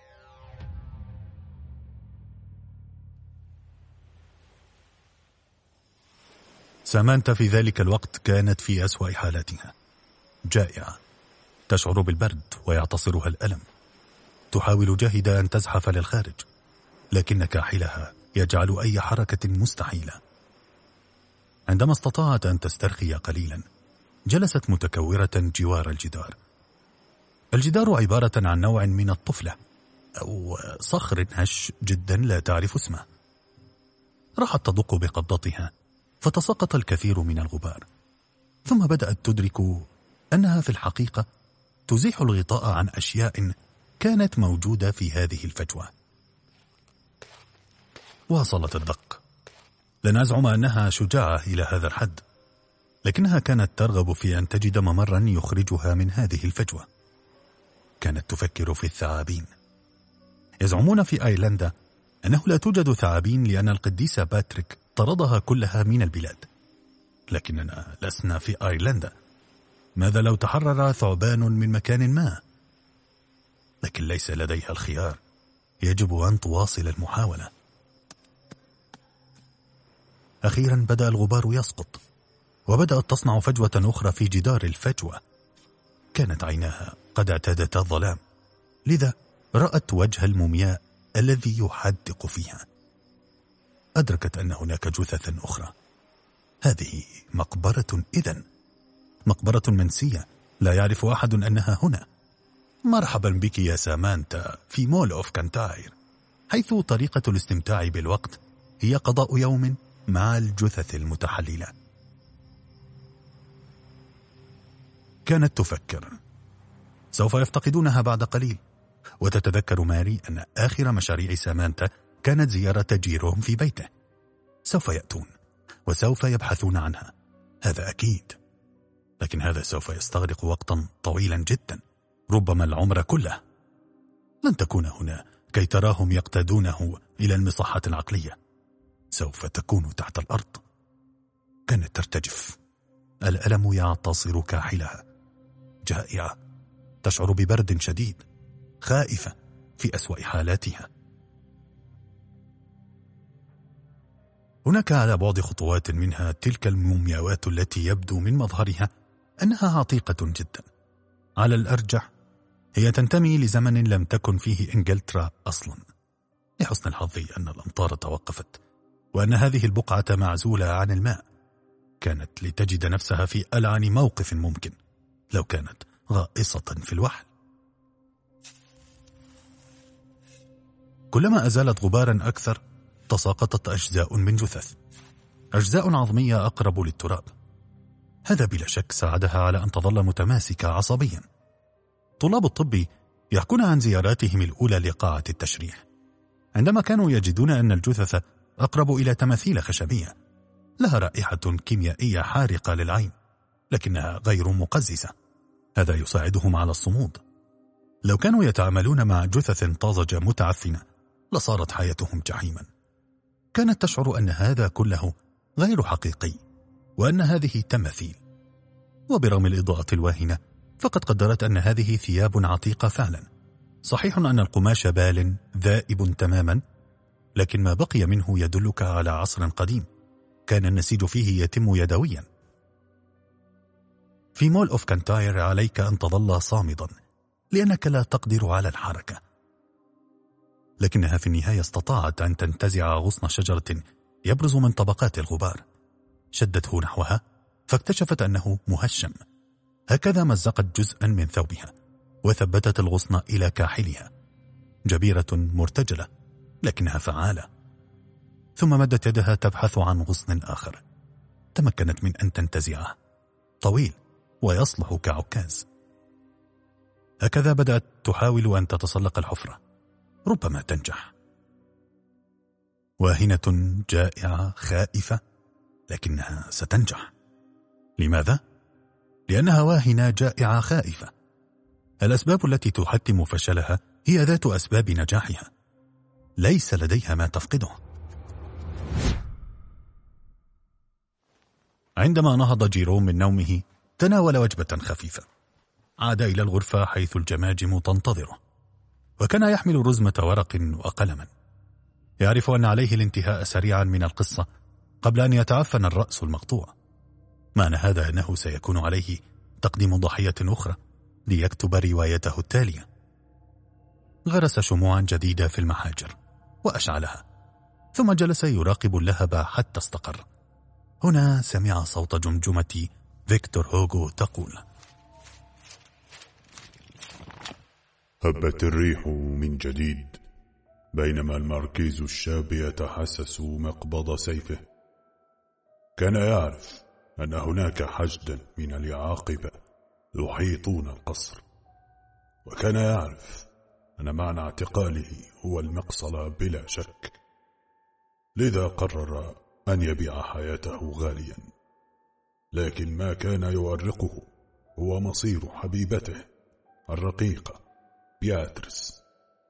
سامانتا في ذلك الوقت كانت في أسوأ حالاتها، جائعة، تشعر بالبرد ويعتصرها الألم. تحاول جاهدة أن تزحف للخارج، لكن كاحلها يجعل أي حركة مستحيلة. عندما استطاعت أن تسترخي قليلا، جلست متكورة جوار الجدار. الجدار عبارة عن نوع من الطفلة أو صخر هش جدا لا تعرف اسمه. راحت تدق بقبضتها فتساقط الكثير من الغبار، ثم بدأت تدرك أنها في الحقيقة تزيح الغطاء عن أشياء كانت موجودة في هذه الفجوة. واصلت الدق. لن أزعم أنها شجاعة إلى هذا الحد، لكنها كانت ترغب في أن تجد ممرا يخرجها من هذه الفجوة. كانت تفكر في الثعابين. يزعمون في أيرلندا أنه لا توجد ثعابين لأن القديس باتريك طردها كلها من البلاد، لكننا لسنا في أيرلندا. ماذا لو تحرر ثعبان من مكان ما؟ لكن ليس لديها الخيار، يجب أن تواصل المحاولة. أخيرا بدأ الغبار يسقط، وبدأت تصنع فجوة أخرى في جدار الفجوة. كانت عيناها قد اعتادتا الظلام، لذا رأت وجه المومياء الذي يحدق فيها. أدركت أن هناك جثثا أخرى. هذه مقبرة إذن، مقبرة منسية لا يعرف أحد أنها هنا. مرحبا بك يا سامانتا في مول أوف كنتاير، حيث طريقة الاستمتاع بالوقت هي قضاء يوم مع الجثث المتحللة. كانت تفكر سوف يفتقدونها بعد قليل، وتتذكر ماري أن آخر مشاريع سامانتا كانت زيارة جيروم في بيته. سوف يأتون وسوف يبحثون عنها، هذا أكيد. لكن هذا سوف يستغرق وقتا طويلا جدا، ربما العمر كله. لن تكون هنا كي تراهم يقتادونه إلى المصحة العقلية، سوف تكون تحت الأرض. كانت ترتجف، الألم يعتصر كاحلها، جائعة، تشعر ببرد شديد، خائفة في أسوأ حالاتها. هناك على بعد خطوات منها تلك المومياوات التي يبدو من مظهرها أنها عتيقة جدا. على الأرجح هي تنتمي لزمن لم تكن فيه إنجلترا أصلا. لحسن الحظ أن الأمطار توقفت، وأن هذه البقعة معزولة عن الماء. كانت لتجد نفسها في ألعن موقف ممكن لو كانت غائصة في الوحل. كلما أزالت غبارا أكثر تساقطت أجزاء من جثث، أجزاء عظمية أقرب للتراب. هذا بلا شك ساعدها على أن تظل متماسكة عصبيا. طلاب الطب يحكون عن زياراتهم الأولى لقاعة التشريح، عندما كانوا يجدون أن الجثث أقرب إلى تماثيل خشبية لها رائحة كيميائية حارقة للعين، لكنها غير مقززة. هذا يساعدهم على الصمود. لو كانوا يتعاملون مع جثث طازجة متعفنة لصارت حياتهم جحيما. كانت تشعر أن هذا كله غير حقيقي، وأن هذه تماثيل. وبرغم الإضاءة الواهنة فقد قدرت أن هذه ثياب عتيقة فعلا. صحيح أن القماش بال ذائب تماما، لكن ما بقي منه يدلك على عصر قديم كان النسيج فيه يتم يدويا. في مول أوف كنتاير عليك أن تظل صامدا لأنك لا تقدر على الحركة، لكنها في النهاية استطاعت أن تنتزع غصن شجرة يبرز من طبقات الغبار. شدته نحوها فاكتشفت أنه مهشم. هكذا مزقت جزءا من ثوبها وثبتت الغصن إلى كاحلها. جبيرة مرتجلة لكنها فعالة. ثم مدت يدها تبحث عن غصن آخر، تمكنت من أن تنتزعه، طويل ويصلح كعكاز. هكذا بدأت تحاول أن تتسلق الحفرة، ربما تنجح. واهنة جائعة خائفة، لكنها ستنجح. لماذا؟ لأنها واهنة جائعة خائفة. الأسباب التي تحتم فشلها هي ذات أسباب نجاحها. ليس لديها ما تفقده. عندما نهض جيروم من نومه تناول وجبة خفيفة. عاد إلى الغرفة حيث الجماجم تنتظره، وكان يحمل رزمة ورق وقلما. يعرف أن عليه الانتهاء سريعا من القصة قبل أن يتعفن الرأس المقطوع. معنى هذا أنه سيكون عليه تقديم ضحية أخرى ليكتب روايته التالية. غرس شموعا جديدة في المحاجر وأشعلها، ثم جلس يراقب اللهب حتى استقر. هنا سمع صوت جمجمة فيكتور هوغو تقول: هبت الريح من جديد، بينما الماركيز الشاب يتحسس مقبض سيفه. كان يعرف أن هناك حشدا من اليعاقبة يحيطون القصر، وكان يعرف أن معنى اعتقاله هو المقصلة بلا شك. لذا قرر أن يبيع حياته غاليا، لكن ما كان يؤرقه هو مصير حبيبته الرقيقة بياتريس.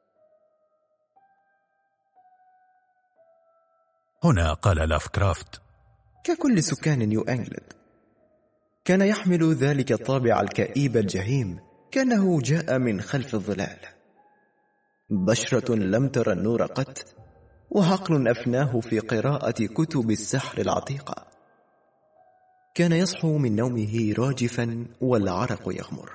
هنا قال لافكرافت: ككل سكان نيو إنجلند كان يحمل ذلك الطابع الكئيب الجهيم، كأنه جاء من خلف الظلال. بشرة لم تر النور قط، وعقل أفناه في قراءة كتب السحر العتيقة. كان يصحو من نومه راجفا والعرق يغمر،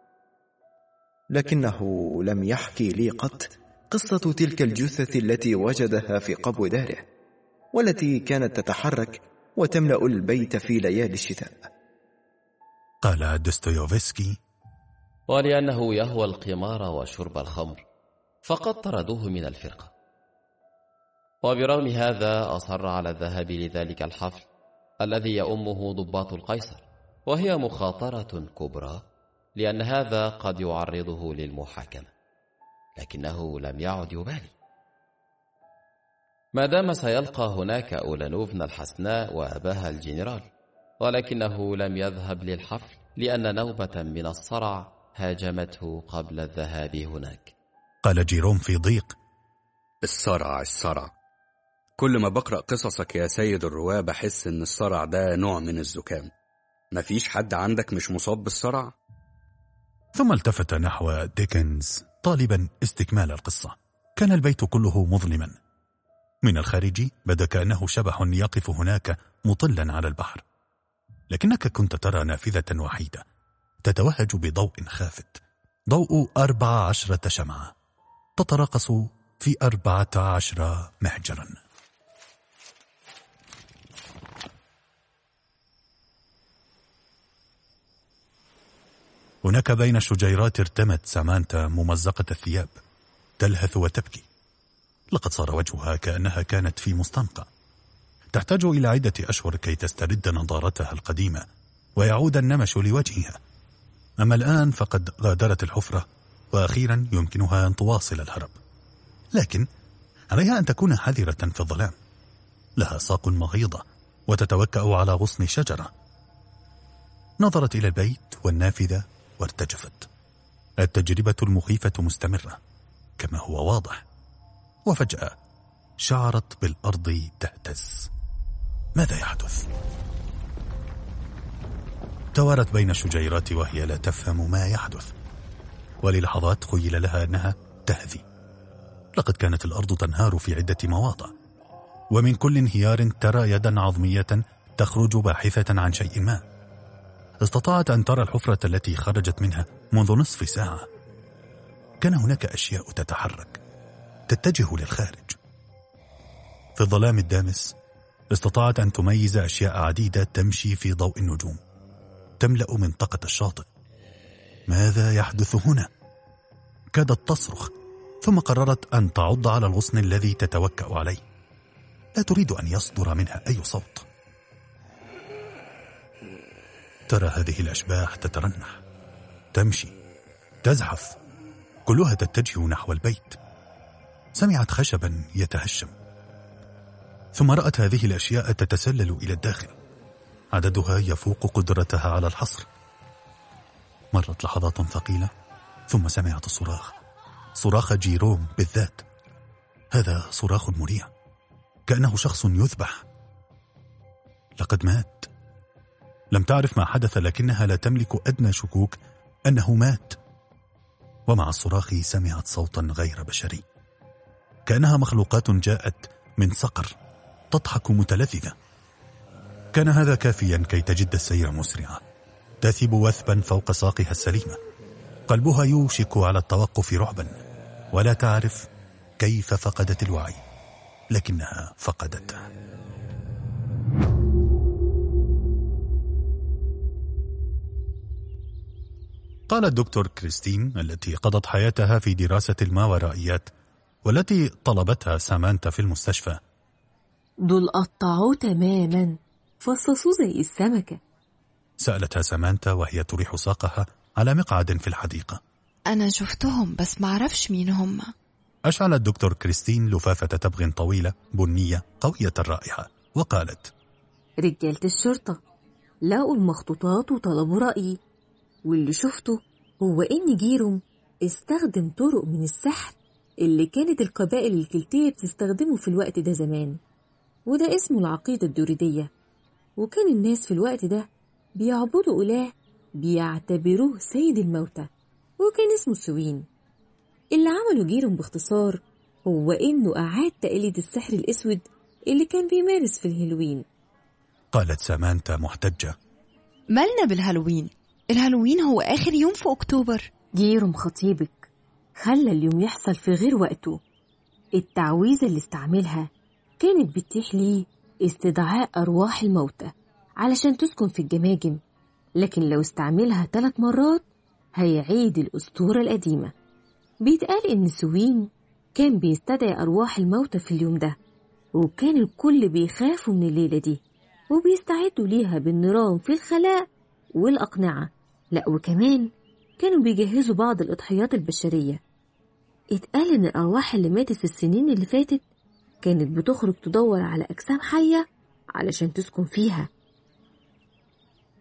لكنه لم يحكي لي قط قصة تلك الجثة التي وجدها في قبو داره، والتي كانت تتحرك وتملأ البيت في ليالي الشتاء. قال دوستويفسكي: ولأنه يهوى القمار وشرب الخمر فقد طردوه من الفرقة، وبرغم هذا أصر على الذهاب لذلك الحفل الذي يؤمه ضباط القيصر، وهي مخاطرة كبرى لأن هذا قد يعرضه للمحاكمة، لكنه لم يعد يبالي. ما دام سيلقى هناك أولانوفنا الحسناء وأباها الجنرال، ولكنه لم يذهب للحفل لأن نوبة من الصرع هاجمته قبل الذهاب هناك. قال جيروم في ضيق: الصرع الصرع كل ما بقرأ قصصك يا سيد الرواة بحس إن الصرع ده نوع من الزكام. مفيش حد عندك مش مصاب بالصرع؟ ثم التفت نحو ديكنز طالبا استكمال القصة. كان البيت كله مظلما. من الخارج بدا كأنه شبح يقف هناك مطلا على البحر، لكنك كنت ترى نافذة وحيدة تتوهج بضوء خافت، ضوء أربع عشرة شمعة تتراقص في أربعة عشر محجرا. هناك بين الشجيرات ارتمت سامانتا ممزقة الثياب تلهث وتبكي. لقد صار وجهها كأنها كانت في مستنقع، تحتاج إلى عدة أشهر كي تسترد نضارتها القديمة ويعود النمش لوجهها. أما الآن فقد غادرت الحفرة، وأخيرا يمكنها أن تواصل الهرب، لكن عليها أن تكون حذرة في الظلام. لها ساق مغيضة وتتوكأ على غصن شجرة. نظرت إلى البيت والنافذة وارتجفت. التجربة المخيفة مستمرة كما هو واضح، وفجأة شعرت بالأرض تهتز. ماذا يحدث؟ توارت بين الشجيرات وهي لا تفهم ما يحدث، وللحظات خيل لها أنها تهذي. لقد كانت الأرض تنهار في عدة مواضع، ومن كل انهيار ترى يدا عظمية تخرج باحثة عن شيء ما. استطاعت أن ترى الحفرة التي خرجت منها منذ نصف ساعة. كان هناك أشياء تتحرك تتجه للخارج. في الظلام الدامس استطاعت أن تميز أشياء عديدة تمشي في ضوء النجوم تملأ منطقة الشاطئ. ماذا يحدث هنا؟ كادت تصرخ، ثم قررت أن تعض على الغصن الذي تتوكأ عليه. لا تريد أن يصدر منها أي صوت. ترى هذه الأشباح تترنح، تمشي، تزحف، كلها تتجه نحو البيت. سمعت خشبا يتهشم، ثم رأت هذه الأشياء تتسلل إلى الداخل، عددها يفوق قدرتها على الحصر. مرت لحظات ثقيلة، ثم سمعت الصراخ، صراخ جيروم بالذات. هذا صراخ مريع، كأنه شخص يذبح. لقد مات. لم تعرف ما حدث، لكنها لا تملك أدنى شكوك أنه مات. ومع الصراخ سمعت صوتا غير بشري، كأنها مخلوقات جاءت من صقر تضحك متلذذة. كان هذا كافيا كي تجد السير مسرعة، تثب وثبا فوق ساقها السليمة. قلبها يوشك على التوقف رعبا، ولا تعرف كيف فقدت الوعي، لكنها فقدته. قال الدكتور كريستين التي قضت حياتها في دراسة الماورائيات والتي طلبتها سامانتا في المستشفى: دول قطعوه تماما، فصصوه زي السمكة. سألتها سامانتا وهي تريح ساقها على مقعد في الحديقة. أنا شفتهم بس معرفش مين هم. أشعل الدكتور كريستين لفافة تبغ طويلة بنية قوية الرائحة وقالت: رجالة الشرطة لقوا المخطوطات وطلبوا رأيي، واللي شفته هو إن جيروم استخدم طرق من السحر اللي كانت القبائل الكلتية بتستخدمه في الوقت ده زمان، وده اسمه العقيدة الدوريدية. وكان الناس في الوقت ده بيعبدوا إله بيعتبروه سيد الموتى، وكان اسمه سوين. اللي عمله جيروم باختصار هو إنه أعاد تقليد السحر الأسود اللي كان بيمارس في الهالوين. قالت سامانتا محتجة: مالنا بالهالوين؟ الهالوين هو آخر يوم في أكتوبر. جيروم خطيبك خلى اليوم يحصل في غير وقته. التعويذة اللي استعملها كانت بتتيح ليه استدعاء أرواح الموتى علشان تسكن في الجماجم، لكن لو استعملها ثلاث مرات هيعيد الأسطورة القديمة. بيتقال إن سوين كان بيستدعي أرواح الموتى في اليوم ده، وكان الكل بيخافوا من الليلة دي وبيستعدوا ليها بالنيران في الخلاء والأقنعة. لا وكمان كانوا بيجهزوا بعض الإضحيات البشرية. اتقال إن الأرواح اللي ماتت في السنين اللي فاتت كانت بتخرج تدور على أجسام حية علشان تسكن فيها.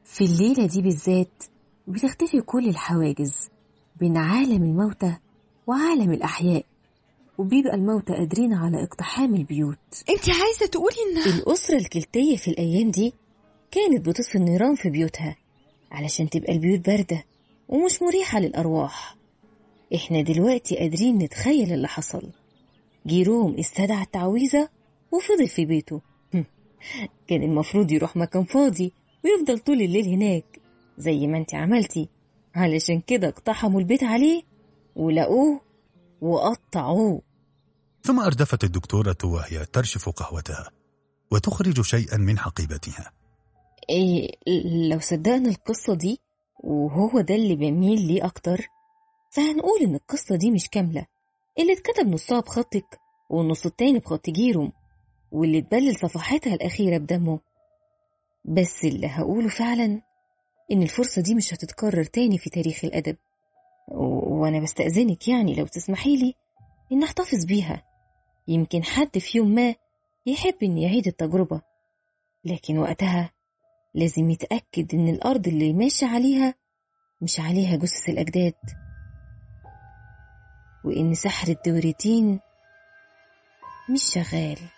في الليلة دي بالذات بتختفي كل الحواجز بين عالم الموتى وعالم الأحياء، وبيبقى الموتى قادرين على اقتحام البيوت. انت عايزة تقولي ان الأسرة الكلتية في الأيام دي كانت بتطفي النيران في بيوتها علشان تبقى البيوت باردة ومش مريحة للأرواح. احنا دلوقتي قادرين نتخيل اللي حصل. جيروم استدعى التعويذة وفضل في بيته. كان المفروض يروح مكان فاضي ويفضل طول الليل هناك زي ما انت عملتي، علشان كده اقتحموا البيت عليه ولقوه وقطعوه. ثم أردفت الدكتورة وهي ترشف قهوتها وتخرج شيئا من حقيبتها. إيه لو صدقنا القصة دي وهو ده اللي بميل ليه أكتر، فهنقول إن القصة دي مش كاملة. اللي اتكتب نصها بخطك والنص التاني بخط جيروم، واللي اتبلل صفحاتها الأخيرة بدمه. بس اللي هقوله فعلا إن الفرصة دي مش هتتكرر تاني في تاريخ الأدب، و... وأنا بستأذنك يعني لو تسمحيلي إن أحتفظ بيها. يمكن حد في يوم ما يحب إن يعيد التجربة، لكن وقتها لازم يتأكد إن الأرض اللي ماشي عليها مش عليها جثث الأجداد، وإن سحر الدوريتين مش شغال.